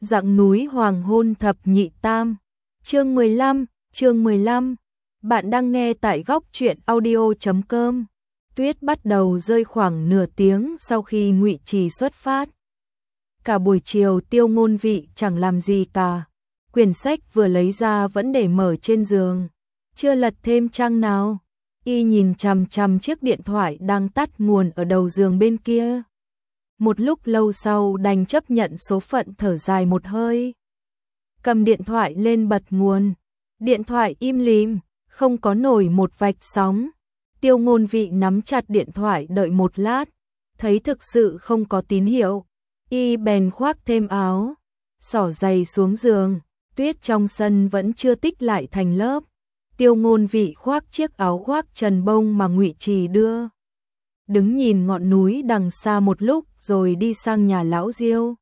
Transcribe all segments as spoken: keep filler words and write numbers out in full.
Dặng núi hoàng hôn thập nhị tam. Chương mười lăm, chương mười lăm. Bạn đang nghe tại góc truyện audio chấm com. Tuyết bắt đầu rơi khoảng nửa tiếng sau khi Ngụy Trì xuất phát. Cả buổi chiều Tiêu Ngôn Vị chẳng làm gì cả. Quyển sách vừa lấy ra vẫn để mở trên giường, chưa lật thêm trang nào. Y nhìn chằm chằm chiếc điện thoại đang tắt nguồn ở đầu giường bên kia. Một lúc lâu sau đành chấp nhận số phận, thở dài một hơi. Cầm điện thoại lên bật nguồn. Điện thoại im lìm, không có nổi một vạch sóng. Tiêu Ngôn Vị nắm chặt điện thoại đợi một lát, thấy thực sự không có tín hiệu. Y bèn khoác thêm áo, xỏ giày xuống giường. Tuyết trong sân vẫn chưa tích lại thành lớp. Tiêu Ngôn Vị khoác chiếc áo khoác trần bông mà Ngụy Trì đưa, đứng nhìn ngọn núi đằng xa một lúc rồi đi sang nhà lão Diêu.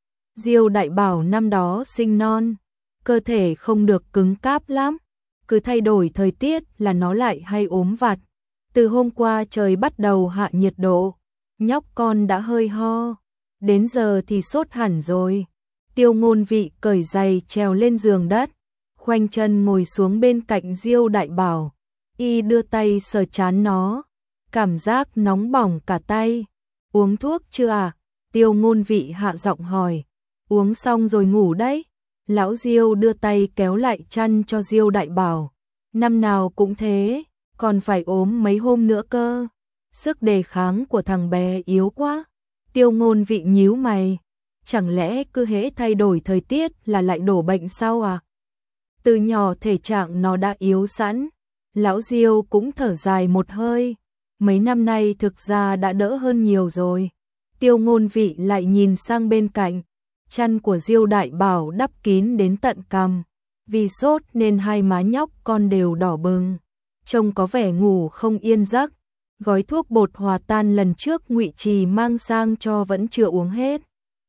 Diêu đại bảo năm đó sinh non, cơ thể không được cứng cáp lắm, cứ thay đổi thời tiết là nó lại hay ốm vặt. Từ hôm qua trời bắt đầu hạ nhiệt độ, nhóc con đã hơi ho, đến giờ thì sốt hẳn rồi. Tiêu Ngôn Vị cởi giày trèo lên giường đất, khoanh chân ngồi xuống bên cạnh Diêu đại bảo. Y đưa tay sờ trán nó, cảm giác nóng bỏng cả tay. Uống thuốc chưa à? Tiêu Ngôn Vị hạ giọng hỏi. Uống xong rồi ngủ đấy. Lão Diêu đưa tay kéo lại chăn cho Diêu đại bảo. Năm nào cũng thế, còn phải ốm mấy hôm nữa cơ. Sức đề kháng của thằng bé yếu quá. Tiêu Ngôn Vị nhíu mày. Chẳng lẽ cứ hễ thay đổi thời tiết là lại đổ bệnh sao à? Từ nhỏ thể trạng nó đã yếu sẵn. Lão Diêu cũng thở dài một hơi. Mấy năm nay thực ra đã đỡ hơn nhiều rồi. Tiêu Ngôn Vị lại nhìn sang bên cạnh. Chăn của Diêu đại bảo đắp kín đến tận cằm. Vì sốt nên hai má nhóc con đều đỏ bừng, trông có vẻ ngủ không yên giấc. Gói thuốc bột hòa tan lần trước Ngụy Trì mang sang cho vẫn chưa uống hết.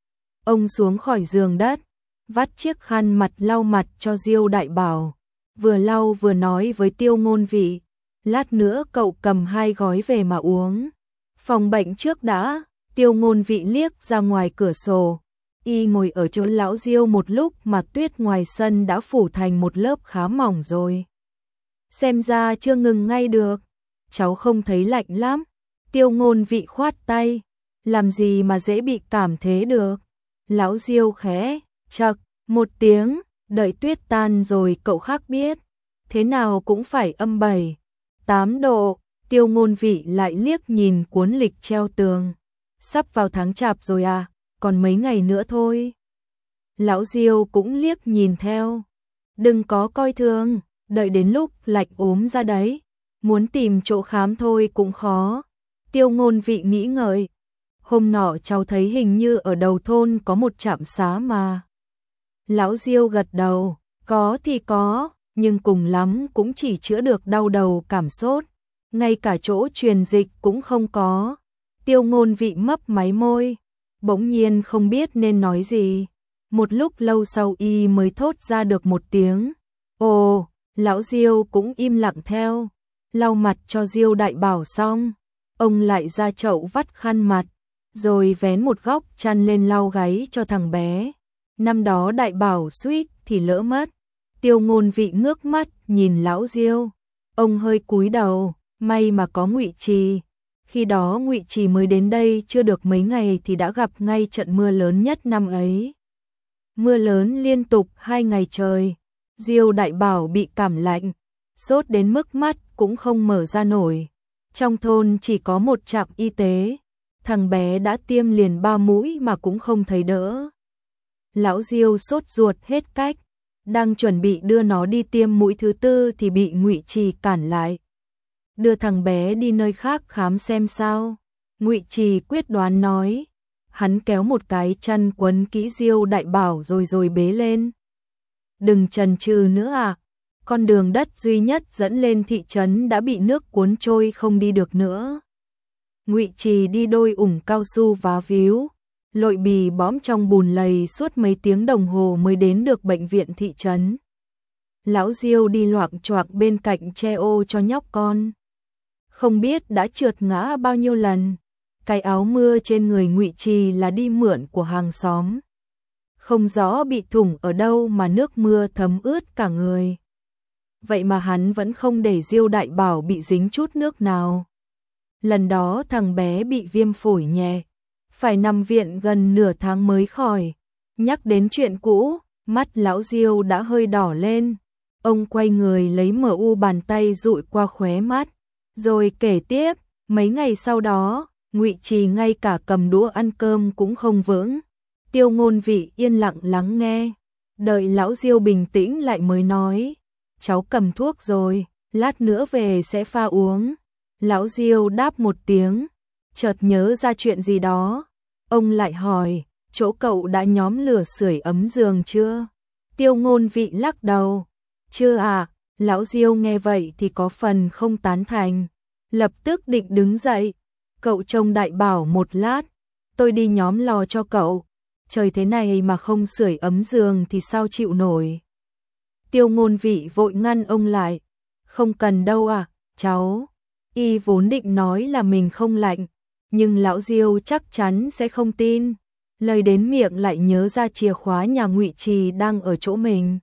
Ông xuống khỏi giường đất, vắt chiếc khăn mặt lau mặt cho Diêu đại bảo, vừa lau vừa nói với Tiêu Ngôn Vị. Lát nữa cậu cầm hai gói về mà uống, phòng bệnh trước đã. Tiêu Ngôn Vị liếc ra ngoài cửa sổ. Y ngồi ở chỗ lão Diêu một lúc mà tuyết ngoài sân đã phủ thành một lớp khá mỏng rồi. Xem ra chưa ngừng ngay được. Cháu không thấy lạnh lắm. Tiêu Ngôn Vị khoát tay. Làm gì mà dễ bị cảm thế được. Lão Diêu khẽ chậc một tiếng. Đợi tuyết tan rồi cậu khác biết. Thế nào cũng phải âm bảy, tám độ. Tiêu Ngôn Vị lại liếc nhìn cuốn lịch treo tường. Sắp vào tháng chạp rồi à, còn mấy ngày nữa thôi. Lão Diêu cũng liếc nhìn theo. Đừng có coi thường, đợi đến lúc lạnh ốm ra đấy. Muốn tìm chỗ khám thôi cũng khó. Tiêu Ngôn Vị nghĩ ngợi. Hôm nọ cháu thấy hình như ở đầu thôn có một trạm xá mà. Lão Diêu gật đầu. Có thì có, nhưng cùng lắm cũng chỉ chữa được đau đầu cảm sốt. Ngay cả chỗ truyền dịch cũng không có. Tiêu Ngôn Vị mấp máy môi, bỗng nhiên không biết nên nói gì. Một lúc lâu sau y mới thốt ra được một tiếng. Ồ, lão Diêu cũng im lặng theo. Lau mặt cho Diêu đại bảo xong, ông lại ra chậu vắt khăn mặt, rồi vén một góc chăn lên lau gáy cho thằng bé. Năm đó đại bảo suýt thì lỡ mất. Tiêu Ngôn Vị ngước mắt nhìn lão Diêu. Ông hơi cúi đầu, may mà có Ngụy Trì. Khi đó Ngụy Trì mới đến đây chưa được mấy ngày thì đã gặp ngay trận mưa lớn nhất năm ấy. Mưa lớn liên tục hai ngày trời. Diêu đại bảo bị cảm lạnh, sốt đến mức mắt cũng không mở ra nổi. Trong thôn chỉ có một trạm y tế. Thằng bé đã tiêm liền ba mũi mà cũng không thấy đỡ. Lão Diêu sốt ruột hết cách, đang chuẩn bị đưa nó đi tiêm mũi thứ tư thì bị Ngụy Trì cản lại. Đưa thằng bé đi nơi khác khám xem sao. Ngụy Trì quyết đoán nói. Hắn kéo một cái chăn quấn kỹ Diêu đại bảo rồi rồi bế lên. Đừng chần chừ nữa à. Con đường đất duy nhất dẫn lên thị trấn đã bị nước cuốn trôi không đi được nữa. Ngụy Trì đi đôi ủng cao su vá víu, lội bì bõm trong bùn lầy suốt mấy tiếng đồng hồ mới đến được bệnh viện thị trấn. Lão Diêu đi loạng choạng bên cạnh che ô cho nhóc con. Không biết đã trượt ngã bao nhiêu lần. Cái áo mưa trên người Ngụy Trì là đi mượn của hàng xóm. không rõ bị thủng ở đâu mà nước mưa thấm ướt cả người. Vậy mà hắn vẫn không để Diêu Đại Bảo bị dính chút nước nào. Lần đó thằng bé bị viêm phổi nhẹ, phải nằm viện gần nửa tháng mới khỏi. Nhắc đến chuyện cũ, mắt lão Diêu đã hơi đỏ lên. Ông quay người lấy mờ u bàn tay dụi qua khóe mắt, rồi kể tiếp, mấy ngày sau đó, Ngụy Trì ngay cả cầm đũa ăn cơm cũng không vững. Tiêu Ngôn Vị yên lặng lắng nghe, đợi lão Diêu bình tĩnh lại mới nói, cháu cầm thuốc rồi, lát nữa về sẽ pha uống. Lão Diêu đáp một tiếng, chợt nhớ ra chuyện gì đó. Ông lại hỏi, chỗ cậu đã nhóm lửa sưởi ấm giường chưa? Tiêu Ngôn Vị lắc đầu, chưa à. Lão Diêu nghe vậy thì có phần không tán thành, lập tức định đứng dậy. Cậu trông Đại Bảo một lát, tôi đi nhóm lò cho cậu. Trời thế này mà không sưởi ấm giường thì sao chịu nổi. Tiêu Ngôn Vị vội ngăn ông lại, không cần đâu à, cháu. Y vốn định nói là mình không lạnh, nhưng lão Diêu chắc chắn sẽ không tin. Lời đến miệng lại nhớ ra chìa khóa nhà Ngụy Trì đang ở chỗ mình.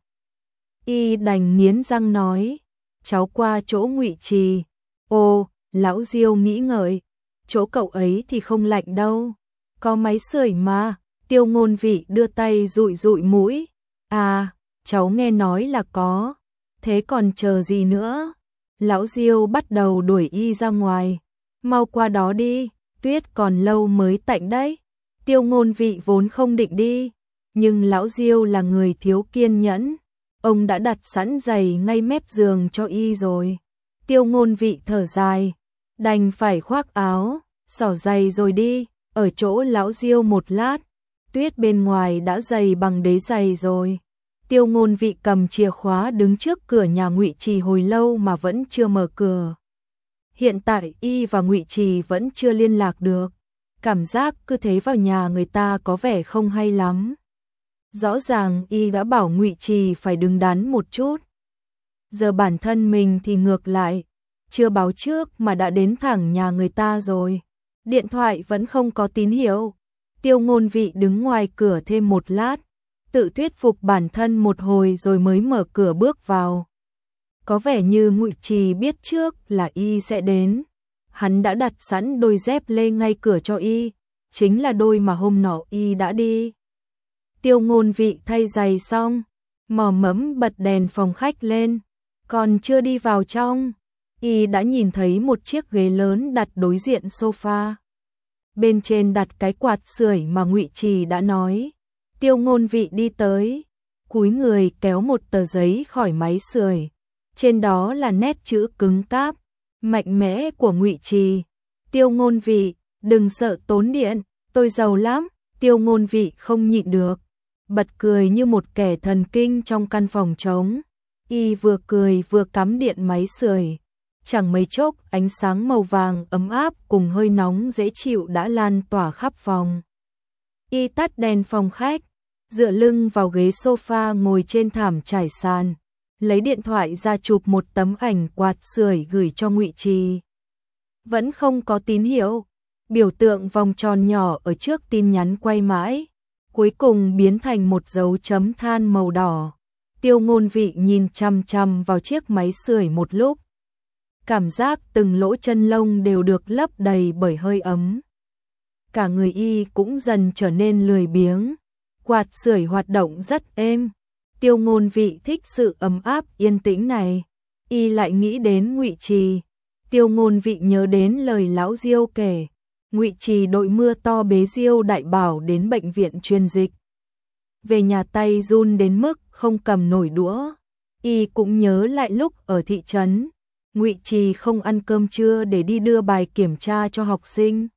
Y đành nghiến răng nói, cháu qua chỗ Ngụy Trì. Ồ, lão Diêu nghĩ ngợi, chỗ cậu ấy thì không lạnh đâu, có máy sưởi mà. Tiêu Ngôn Vị đưa tay dụi dụi mũi, à, cháu nghe nói là có, thế còn chờ gì nữa. Lão Diêu bắt đầu đuổi Y ra ngoài, mau qua đó đi, tuyết còn lâu mới tạnh đấy. Tiêu Ngôn Vị vốn không định đi, nhưng lão Diêu là người thiếu kiên nhẫn, ông đã đặt sẵn giày ngay mép giường cho Y rồi. Tiêu Ngôn Vị thở dài, đành phải khoác áo, xỏ giày rồi đi. Ở chỗ lão Diêu một lát, tuyết bên ngoài đã dày bằng đế giày rồi. Tiêu Ngôn Vị cầm chìa khóa đứng trước cửa nhà Ngụy Trì hồi lâu mà vẫn chưa mở cửa. Hiện tại Y và Ngụy Trì vẫn chưa liên lạc được, cảm giác cứ thế vào nhà người ta có vẻ không hay lắm. Rõ ràng Y đã bảo Ngụy Trì phải đứng đắn một chút, giờ bản thân mình thì ngược lại, chưa báo trước mà đã đến thẳng nhà người ta rồi. Điện thoại vẫn không có tín hiệu. Tiêu Ngôn Vị đứng ngoài cửa thêm một lát, tự thuyết phục bản thân một hồi rồi mới mở cửa bước vào. Có vẻ như Ngụy Trì biết trước là Y sẽ đến. Hắn đã đặt sẵn đôi dép lê ngay cửa cho Y, chính là đôi mà hôm nọ Y đã đi. Tiêu Ngôn Vị thay giày xong, mò mẫm bật đèn phòng khách lên, còn chưa đi vào trong, Y đã nhìn thấy một chiếc ghế lớn đặt đối diện sofa. Bên trên đặt cái quạt sưởi mà Ngụy Trì đã nói. Tiêu Ngôn Vị đi tới, cúi người kéo một tờ giấy khỏi máy sưởi. Trên đó là nét chữ cứng cáp, mạnh mẽ của Ngụy Trì. Tiêu Ngôn Vị, đừng sợ tốn điện, tôi giàu lắm. Tiêu Ngôn Vị không nhịn được, bật cười như một kẻ thần kinh trong căn phòng trống. Y vừa cười vừa cắm điện máy sưởi. Chẳng mấy chốc ánh sáng màu vàng ấm áp cùng hơi nóng dễ chịu đã lan tỏa khắp phòng. Y tắt đèn phòng khách, dựa lưng vào ghế sofa ngồi trên thảm trải sàn, lấy điện thoại ra chụp một tấm ảnh quạt sưởi gửi cho Ngụy Trì. Vẫn không có tín hiệu, biểu tượng vòng tròn nhỏ ở trước tin nhắn quay mãi, cuối cùng biến thành một dấu chấm than màu đỏ. Tiêu Ngôn Vị nhìn chằm chằm vào chiếc máy sưởi một lúc, cảm giác từng lỗ chân lông đều được lấp đầy bởi hơi ấm. Cả người Y cũng dần trở nên lười biếng, quạt sưởi hoạt động rất êm. Tiêu Ngôn Vị thích sự ấm áp yên tĩnh này. Y lại nghĩ đến Ngụy Trì. Tiêu Ngôn Vị nhớ đến lời lão Diêu kể, Ngụy Trì đội mưa to bế Diêu Đại Bảo đến bệnh viện truyền dịch. Về nhà tay run đến mức không cầm nổi đũa. Y cũng nhớ lại lúc ở thị trấn, Ngụy Trì không ăn cơm trưa để đi đưa bài kiểm tra cho học sinh.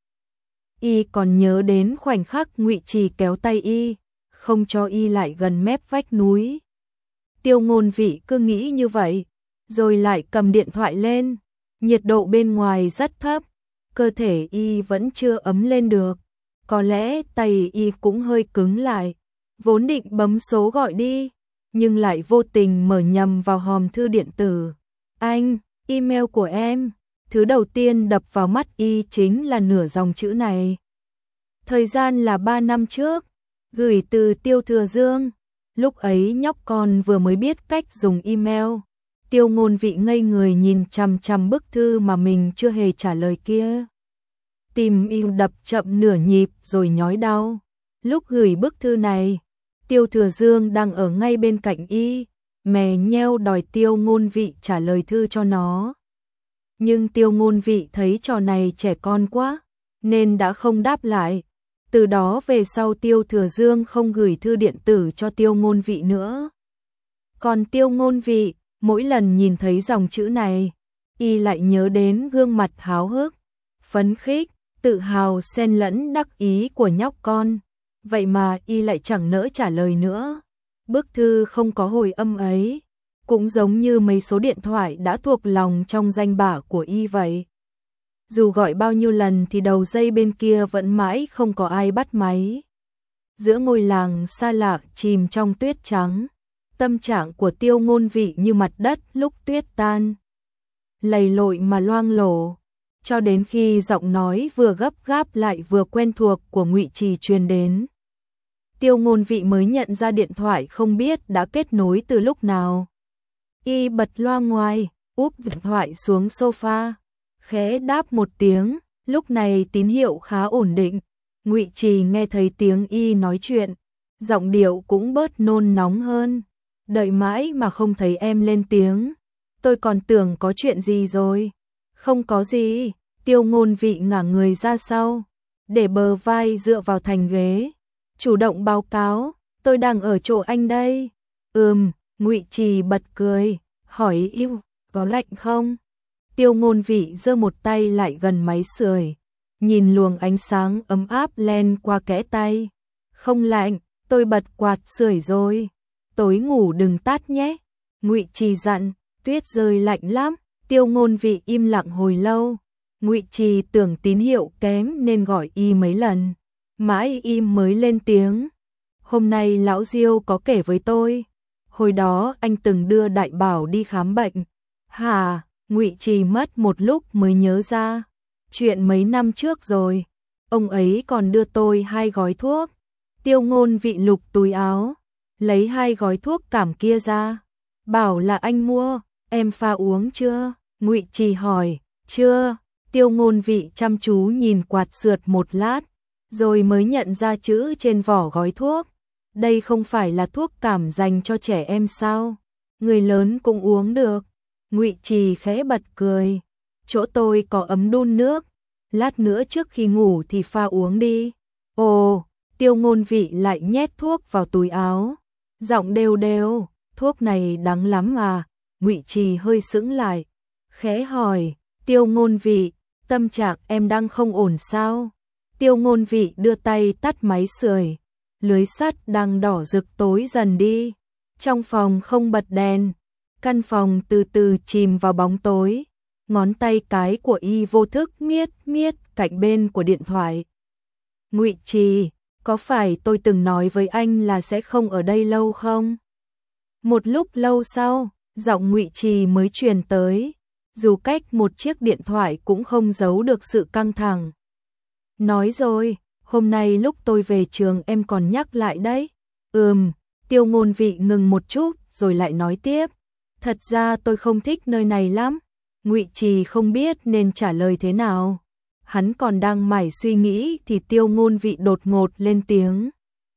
Y còn nhớ đến khoảnh khắc Ngụy Trì kéo tay Y, không cho Y lại gần mép vách núi. Tiêu Ngôn Vị cứ nghĩ như vậy, rồi lại cầm điện thoại lên. Nhiệt độ bên ngoài rất thấp, cơ thể Y vẫn chưa ấm lên được. Có lẽ tay Y cũng hơi cứng lại, vốn định bấm số gọi đi, nhưng lại vô tình mở nhầm vào hòm thư điện tử. Anh, email của em. Thứ đầu tiên đập vào mắt Y chính là nửa dòng chữ này. Thời gian là ba năm trước, Gửi từ Tiêu Thừa Dương. Lúc ấy nhóc con vừa mới biết cách dùng email. Tiêu Ngôn Vị ngây người nhìn chằm chằm bức thư mà mình chưa hề trả lời kia. Tim y đập chậm nửa nhịp rồi nhói đau. Lúc gửi bức thư này, Tiêu Thừa Dương đang ở ngay bên cạnh y, mè nheo đòi Tiêu Ngôn Vị trả lời thư cho nó. Nhưng Tiêu Ngôn Vị thấy trò này trẻ con quá, nên đã không đáp lại. Từ đó về sau Tiêu Thừa Dương không gửi thư điện tử cho Tiêu Ngôn Vị nữa. Còn Tiêu Ngôn Vị, mỗi lần nhìn thấy dòng chữ này, y lại nhớ đến gương mặt háo hức, phấn khích, tự hào xen lẫn đắc ý của nhóc con. Vậy mà y lại chẳng nỡ trả lời nữa. Bức thư không có hồi âm ấy, cũng giống như mấy số điện thoại đã thuộc lòng trong danh bạ của y vậy. Dù gọi bao nhiêu lần thì đầu dây bên kia vẫn mãi không có ai bắt máy. Giữa ngôi làng xa lạ chìm trong tuyết trắng, tâm trạng của Tiêu Ngôn Vị như mặt đất lúc tuyết tan, lầy lội mà loang lổ, cho đến khi giọng nói vừa gấp gáp lại vừa quen thuộc của Ngụy Trì truyền đến. Tiêu Ngôn Vị mới nhận ra điện thoại không biết đã kết nối từ lúc nào. Y bật loa ngoài, úp điện thoại xuống sofa, khẽ đáp một tiếng, lúc này tín hiệu khá ổn định. Ngụy Trì nghe thấy tiếng y nói chuyện, giọng điệu cũng bớt nôn nóng hơn. Đợi mãi mà không thấy em lên tiếng, tôi còn tưởng có chuyện gì rồi. Không có gì. Tiêu Ngôn Vị ngả người ra sau, để bờ vai dựa vào thành ghế, chủ động báo cáo, tôi đang ở chỗ anh đây. Ừm, Ngụy Trì bật cười, hỏi yêu, có lạnh không? Tiêu Ngôn Vị giơ một tay lại gần máy sưởi, nhìn luồng ánh sáng ấm áp len qua kẽ tay. Không lạnh, tôi bật quạt sưởi rồi. Tối ngủ đừng tắt nhé. Ngụy Trì dặn, tuyết rơi lạnh lắm. Tiêu Ngôn Vị im lặng hồi lâu. Ngụy Trì tưởng tín hiệu kém nên gọi y mấy lần, mãi im mới lên tiếng. Hôm nay lão Diêu có kể với tôi, hồi đó anh từng đưa Đại Bảo đi khám bệnh. Hả? Ngụy Trì mất một lúc mới nhớ ra, chuyện mấy năm trước rồi, ông ấy còn đưa tôi hai gói thuốc. Tiêu Ngôn Vị lục túi áo, lấy hai gói thuốc cảm kia ra, bảo là anh mua, em pha uống chưa? Ngụy Trì hỏi, chưa. Tiêu Ngôn Vị chăm chú nhìn quạt sưởi một lát, rồi mới nhận ra chữ trên vỏ gói thuốc. Đây không phải là thuốc cảm dành cho trẻ em sao? Người lớn cũng uống được. Ngụy Trì khẽ bật cười, chỗ tôi có ấm đun nước, lát nữa trước khi ngủ thì pha uống đi. Ồ, Tiêu Ngôn Vị lại nhét thuốc vào túi áo, giọng đều đều, thuốc này đắng lắm à? Ngụy Trì hơi sững lại, khẽ hỏi, Tiêu Ngôn Vị, tâm trạng em đang không ổn sao? Tiêu Ngôn Vị đưa tay tắt máy sưởi, lưới sắt đang đỏ rực tối dần đi. Trong phòng không bật đèn, căn phòng từ từ chìm vào bóng tối. Ngón tay cái của y vô thức miết miết cạnh bên của điện thoại. Ngụy Trì, có phải tôi từng nói với anh là sẽ không ở đây lâu không? Một lúc lâu sau, giọng Ngụy Trì mới truyền tới, dù cách một chiếc điện thoại cũng không giấu được sự căng thẳng. Nói rồi, hôm nay lúc tôi về trường em còn nhắc lại đấy. Ừm, Tiêu Ngôn Vị ngừng một chút rồi lại nói tiếp. Thật ra tôi không thích nơi này lắm. Ngụy Trì không biết nên trả lời thế nào. Hắn còn đang mải suy nghĩ thì Tiêu Ngôn Vị đột ngột lên tiếng.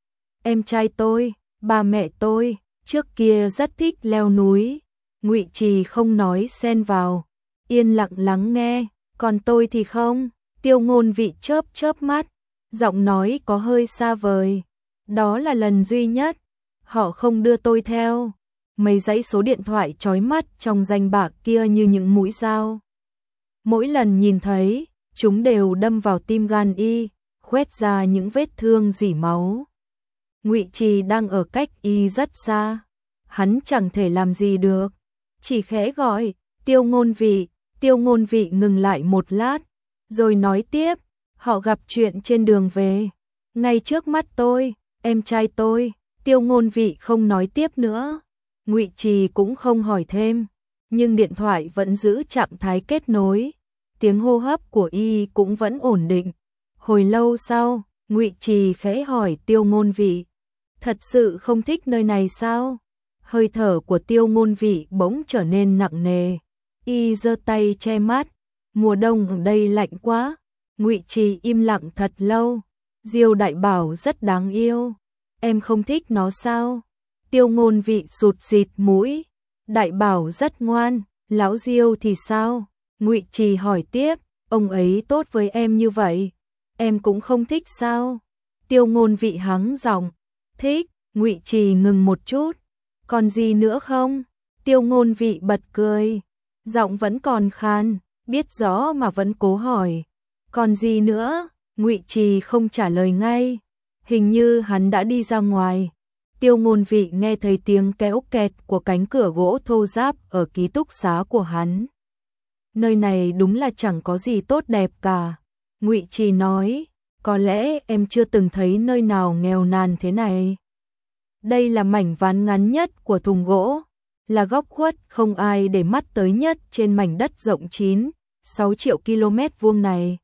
Em trai tôi, ba mẹ tôi, trước kia rất thích leo núi. Ngụy Trì không nói xen vào, yên lặng lắng nghe, còn tôi thì không. Tiêu Ngôn Vị chớp chớp mắt, giọng nói có hơi xa vời. Đó là lần duy nhất, họ không đưa tôi theo. Mấy dãy số điện thoại chói mắt trong danh bạ kia như những mũi dao. Mỗi lần nhìn thấy, chúng đều đâm vào tim gan y, khoét ra những vết thương rỉ máu. Ngụy Trì đang ở cách y rất xa, hắn chẳng thể làm gì được, chỉ khẽ gọi, Tiêu Ngôn Vị. Tiêu Ngôn Vị ngừng lại một lát, rồi nói tiếp, họ gặp chuyện trên đường về, ngay trước mắt tôi, em trai tôi. Tiêu Ngôn Vị không nói tiếp nữa, Ngụy Trì cũng không hỏi thêm, nhưng điện thoại vẫn giữ trạng thái kết nối, tiếng hô hấp của y cũng vẫn ổn định. Hồi lâu sau, Ngụy Trì khẽ hỏi Tiêu Ngôn Vị, thật sự không thích nơi này sao? Hơi thở của Tiêu Ngôn Vị bỗng trở nên nặng nề, y giơ tay che mắt, mùa đông ở đây lạnh quá. Ngụy Trì im lặng thật lâu, Diêu Đại Bảo rất đáng yêu, em không thích nó sao? Tiêu Ngôn Vị sụt sịt mũi, Đại Bảo rất ngoan, lão Diêu thì sao? Ngụy Trì hỏi tiếp, ông ấy tốt với em như vậy, em cũng không thích sao? Tiêu Ngôn Vị hắng giọng, thích. Ngụy Trì ngừng một chút, còn gì nữa không? Tiêu Ngôn Vị bật cười, giọng vẫn còn khan, biết rõ mà vẫn cố hỏi, còn gì nữa? Ngụy Trì không trả lời ngay, hình như hắn đã đi ra ngoài. Tiêu Ngôn Vị nghe thấy tiếng kéo kẹt của cánh cửa gỗ thô ráp ở ký túc xá của hắn. Nơi này đúng là chẳng có gì tốt đẹp cả. Ngụy Trì nói, có lẽ em chưa từng thấy nơi nào nghèo nàn thế này. Đây là mảnh ván ngắn nhất của thùng gỗ, là góc khuất không ai để mắt tới nhất trên mảnh đất rộng chín, sáu triệu km vuông này.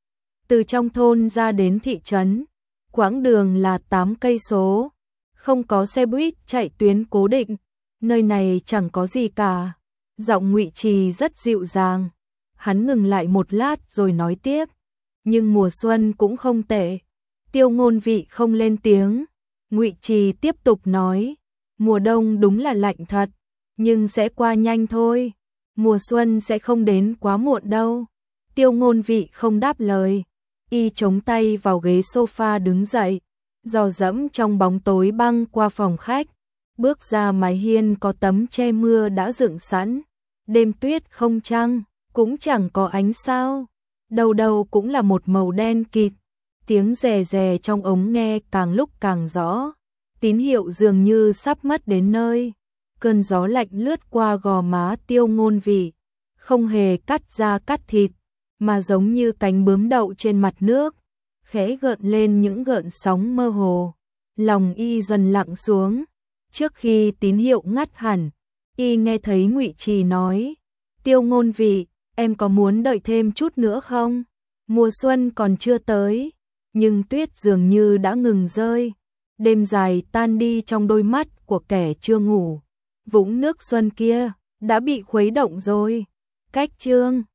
Từ trong thôn ra đến thị trấn, quãng đường là tám cây số, không có xe buýt chạy tuyến cố định, nơi này chẳng có gì cả. Giọng Ngụy Trì rất dịu dàng, hắn ngừng lại một lát rồi nói tiếp, nhưng mùa xuân cũng không tệ. Tiêu Ngôn Vị không lên tiếng. Ngụy Trì tiếp tục nói, mùa đông đúng là lạnh thật, nhưng sẽ qua nhanh thôi, mùa xuân sẽ không đến quá muộn đâu. Tiêu Ngôn Vị không đáp lời, y chống tay vào ghế sofa đứng dậy, dò dẫm trong bóng tối băng qua phòng khách, bước ra mái hiên có tấm che mưa đã dựng sẵn, đêm tuyết không trăng, cũng chẳng có ánh sao, đầu đầu cũng là một màu đen kịt. Tiếng rè rè trong ống nghe càng lúc càng rõ, tín hiệu dường như sắp mất đến nơi. Cơn gió lạnh lướt qua gò má Tiêu Ngôn Vị, không hề cắt da cắt thịt, mà giống như cánh bướm đậu trên mặt nước, khẽ gợn lên những gợn sóng mơ hồ. Lòng y dần lặng xuống, trước khi tín hiệu ngắt hẳn, y nghe thấy Ngụy Trì nói, Tiêu Ngôn Vị, em có muốn đợi thêm chút nữa không? Mùa xuân còn chưa tới, nhưng tuyết dường như đã ngừng rơi, đêm dài tan đi trong đôi mắt của kẻ chưa ngủ. Vũng nước xuân kia đã bị khuấy động rồi. Cách chương